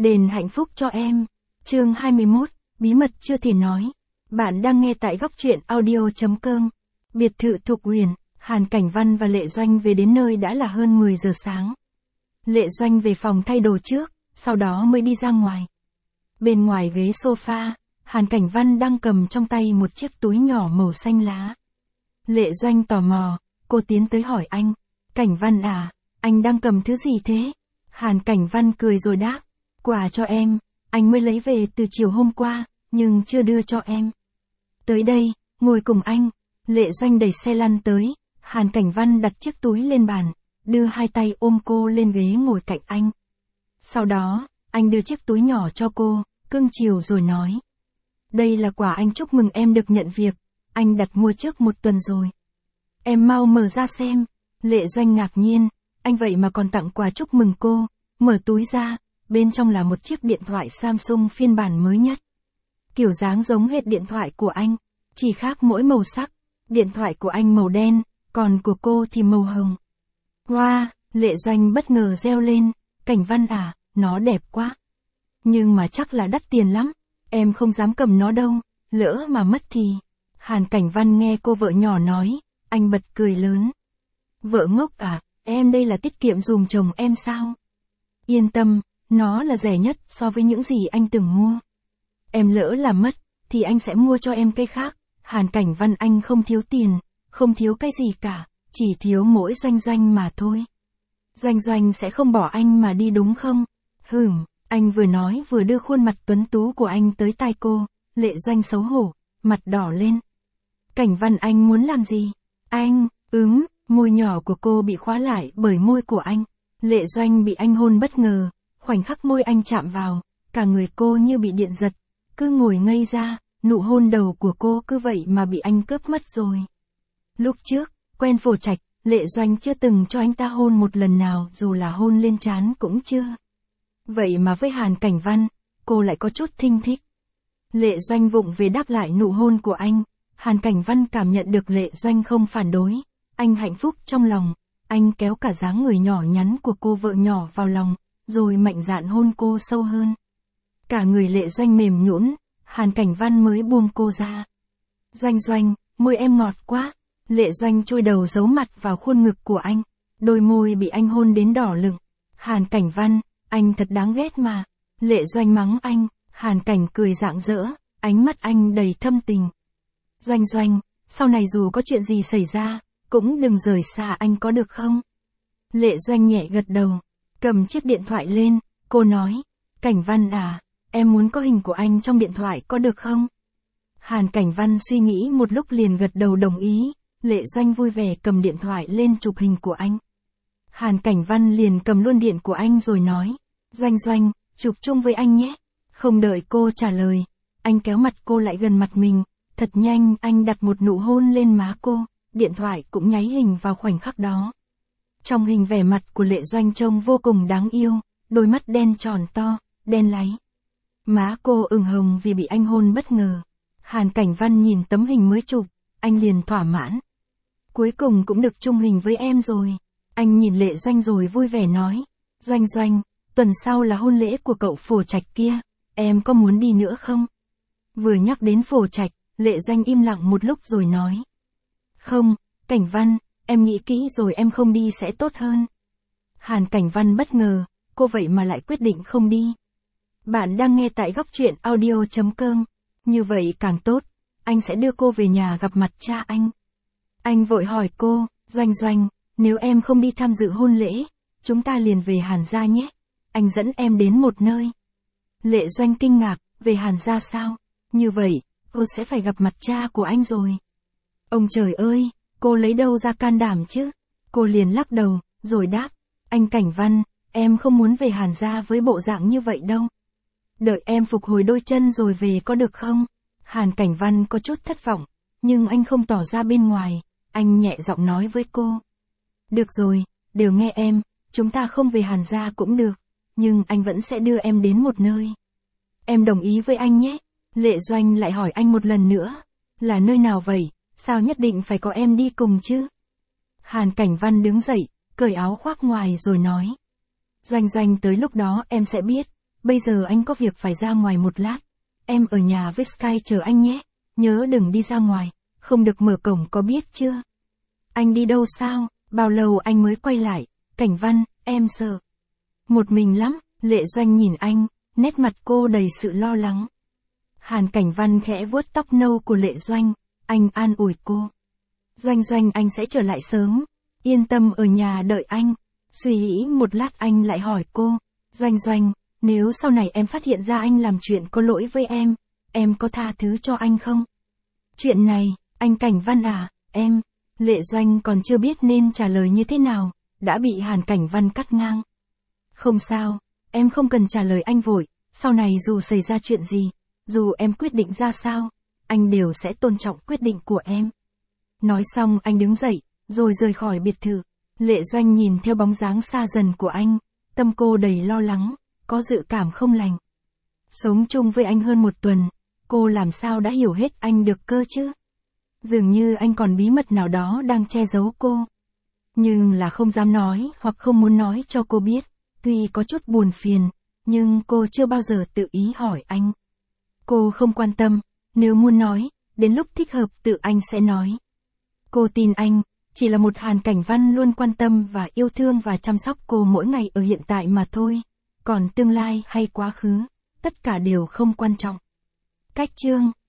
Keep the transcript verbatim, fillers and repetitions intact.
Đền hạnh phúc cho em. Chương hai mươi mốt, bí mật chưa thể nói. Bạn đang nghe tại góc truyện audio chấm com. Biệt thự Thục Uyển, Hàn Cảnh Văn và Lệ Doanh về đến nơi đã là hơn mười giờ sáng. Lệ Doanh về phòng thay đồ trước, sau đó mới đi ra ngoài. Bên ngoài ghế sofa, Hàn Cảnh Văn đang cầm trong tay một chiếc túi nhỏ màu xanh lá. Lệ Doanh tò mò, cô tiến tới hỏi anh, Cảnh Văn à, anh đang cầm thứ gì thế? Hàn Cảnh Văn cười rồi đáp, quà cho em, anh mới lấy về từ chiều hôm qua, nhưng chưa đưa cho em. Tới đây, ngồi cùng anh. Lệ Doanh đẩy xe lăn tới, Hàn Cảnh Văn đặt chiếc túi lên bàn, đưa hai tay ôm cô lên ghế ngồi cạnh anh. Sau đó, anh đưa chiếc túi nhỏ cho cô, cưng chiều rồi nói. Đây là quà anh chúc mừng em được nhận việc, anh đặt mua trước một tuần rồi. Em mau mở ra xem. Lệ Doanh ngạc nhiên, anh vậy mà còn tặng quà chúc mừng cô. Mở túi ra, bên trong là một chiếc điện thoại Samsung phiên bản mới nhất. Kiểu dáng giống hệt điện thoại của anh, chỉ khác mỗi màu sắc. Điện thoại của anh màu đen, còn của cô thì màu hồng. Wow, Lệ Doanh bất ngờ reo lên, Cảnh Văn à, nó đẹp quá. Nhưng mà chắc là đắt tiền lắm, em không dám cầm nó đâu, lỡ mà mất thì. Hàn Cảnh Văn nghe cô vợ nhỏ nói, anh bật cười lớn. Vợ ngốc à, em đây là tiết kiệm dùm chồng em sao? Yên tâm, nó là rẻ nhất so với những gì anh từng mua. Em lỡ làm mất, thì anh sẽ mua cho em cây khác. Hàn Cảnh Văn anh không thiếu tiền, không thiếu cái gì cả, chỉ thiếu mỗi Doanh Doanh mà thôi. Doanh Doanh sẽ không bỏ anh mà đi đúng không? Hừm, anh vừa nói vừa đưa khuôn mặt tuấn tú của anh tới tai cô. Lệ Doanh xấu hổ, mặt đỏ lên. Cảnh Văn anh muốn làm gì? Anh, ướm, môi nhỏ của cô bị khóa lại bởi môi của anh. Lệ Doanh bị anh hôn bất ngờ, khoảnh khắc môi anh chạm vào, cả người cô như bị điện giật, cứ ngồi ngây ra, nụ hôn đầu của cô cứ vậy mà bị anh cướp mất rồi. Lúc trước, quen Phổ Trạch, Lệ Doanh chưa từng cho anh ta hôn một lần nào, dù là hôn lên trán cũng chưa. Vậy mà với Hàn Cảnh Văn, cô lại có chút thinh thích. Lệ Doanh vụng về đáp lại nụ hôn của anh. Hàn Cảnh Văn cảm nhận được Lệ Doanh không phản đối, anh hạnh phúc trong lòng, anh kéo cả dáng người nhỏ nhắn của cô vợ nhỏ vào lòng, rồi mạnh dạn hôn cô sâu hơn. Cả người Lệ Doanh mềm nhũn, Hàn Cảnh Văn mới buông cô ra. Doanh Doanh, môi em ngọt quá. Lệ Doanh chui đầu giấu mặt vào khuôn ngực của anh, đôi môi bị anh hôn đến đỏ lựng. Hàn Cảnh Văn, anh thật đáng ghét mà. Lệ Doanh mắng anh, Hàn Cảnh cười rạng rỡ, ánh mắt anh đầy thâm tình. Doanh Doanh, sau này dù có chuyện gì xảy ra, cũng đừng rời xa anh có được không? Lệ Doanh nhẹ gật đầu, cầm chiếc điện thoại lên, cô nói, Cảnh Văn à, em muốn có hình của anh trong điện thoại có được không? Hàn Cảnh Văn suy nghĩ một lúc liền gật đầu đồng ý. Lệ Doanh vui vẻ cầm điện thoại lên chụp hình của anh. Hàn Cảnh Văn liền cầm luôn điện của anh rồi nói, Doanh Doanh, chụp chung với anh nhé. Không đợi cô trả lời, anh kéo mặt cô lại gần mặt mình, thật nhanh anh đặt một nụ hôn lên má cô, điện thoại cũng nháy hình vào khoảnh khắc đó. Trong hình vẻ mặt của Lệ Doanh trông vô cùng đáng yêu, đôi mắt đen tròn to, đen láy. Má cô ửng hồng vì bị anh hôn bất ngờ. Hàn Cảnh Văn nhìn tấm hình mới chụp, anh liền thỏa mãn. Cuối cùng cũng được chung hình với em rồi. Anh nhìn Lệ Doanh rồi vui vẻ nói, Doanh Doanh, tuần sau là hôn lễ của cậu Phổ Trạch kia, em có muốn đi nữa không? Vừa nhắc đến Phổ Trạch, Lệ Doanh im lặng một lúc rồi nói, không, Cảnh Văn, em nghĩ kỹ rồi em không đi sẽ tốt hơn. Hàn Cảnh Văn bất ngờ, cô vậy mà lại quyết định không đi. Bạn đang nghe tại góc truyện audio chấm com. Như vậy càng tốt, anh sẽ đưa cô về nhà gặp mặt cha anh. Anh vội hỏi cô, Doanh Doanh, nếu em không đi tham dự hôn lễ, chúng ta liền về Hàn gia nhé. Anh dẫn em đến một nơi. Lệ Doanh kinh ngạc, về Hàn gia sao? Như vậy, cô sẽ phải gặp mặt cha của anh rồi. Ông trời ơi, cô lấy đâu ra can đảm chứ? Cô liền lắc đầu, rồi đáp, anh Cảnh Văn, em không muốn về Hàn gia với bộ dạng như vậy đâu. Đợi em phục hồi đôi chân rồi về có được không? Hàn Cảnh Văn có chút thất vọng, nhưng anh không tỏ ra bên ngoài, anh nhẹ giọng nói với cô. Được rồi, đều nghe em, chúng ta không về Hàn gia cũng được, nhưng anh vẫn sẽ đưa em đến một nơi. Em đồng ý với anh nhé. Lệ Doanh lại hỏi anh một lần nữa, là nơi nào vậy, sao nhất định phải có em đi cùng chứ? Hàn Cảnh Văn đứng dậy, cởi áo khoác ngoài rồi nói. Doanh Doanh tới lúc đó em sẽ biết, bây giờ anh có việc phải ra ngoài một lát. Em ở nhà với Sky chờ anh nhé, nhớ đừng đi ra ngoài, không được mở cổng có biết chưa? Anh đi đâu sao, bao lâu anh mới quay lại? Cảnh Văn, em sợ. Một mình lắm, Lệ Doanh nhìn anh, nét mặt cô đầy sự lo lắng. Hàn Cảnh Văn khẽ vuốt tóc nâu của Lệ Doanh, anh an ủi cô. Doanh Doanh anh sẽ trở lại sớm, yên tâm ở nhà đợi anh. Suy nghĩ một lát anh lại hỏi cô, Doanh Doanh, nếu sau này em phát hiện ra anh làm chuyện có lỗi với em, em có tha thứ cho anh không? Chuyện này, anh Cảnh Văn à, em, Lệ Doanh còn chưa biết nên trả lời như thế nào, đã bị Hàn Cảnh Văn cắt ngang. Không sao, em không cần trả lời anh vội, sau này dù xảy ra chuyện gì, dù em quyết định ra sao, anh đều sẽ tôn trọng quyết định của em. Nói xong anh đứng dậy, rồi rời khỏi biệt thự. Lệ Doanh nhìn theo bóng dáng xa dần của anh, tâm cô đầy lo lắng, có dự cảm không lành. Sống chung với anh hơn một tuần, cô làm sao đã hiểu hết anh được cơ chứ? Dường như anh còn bí mật nào đó đang che giấu cô. Nhưng là không dám nói hoặc không muốn nói cho cô biết, tuy có chút buồn phiền, nhưng cô chưa bao giờ tự ý hỏi anh. Cô không quan tâm, nếu muốn nói, đến lúc thích hợp tự anh sẽ nói. Cô tin anh, chỉ là một Hàn Cảnh Văn luôn quan tâm và yêu thương và chăm sóc cô mỗi ngày ở hiện tại mà thôi. Còn tương lai hay quá khứ, tất cả đều không quan trọng. Cách chương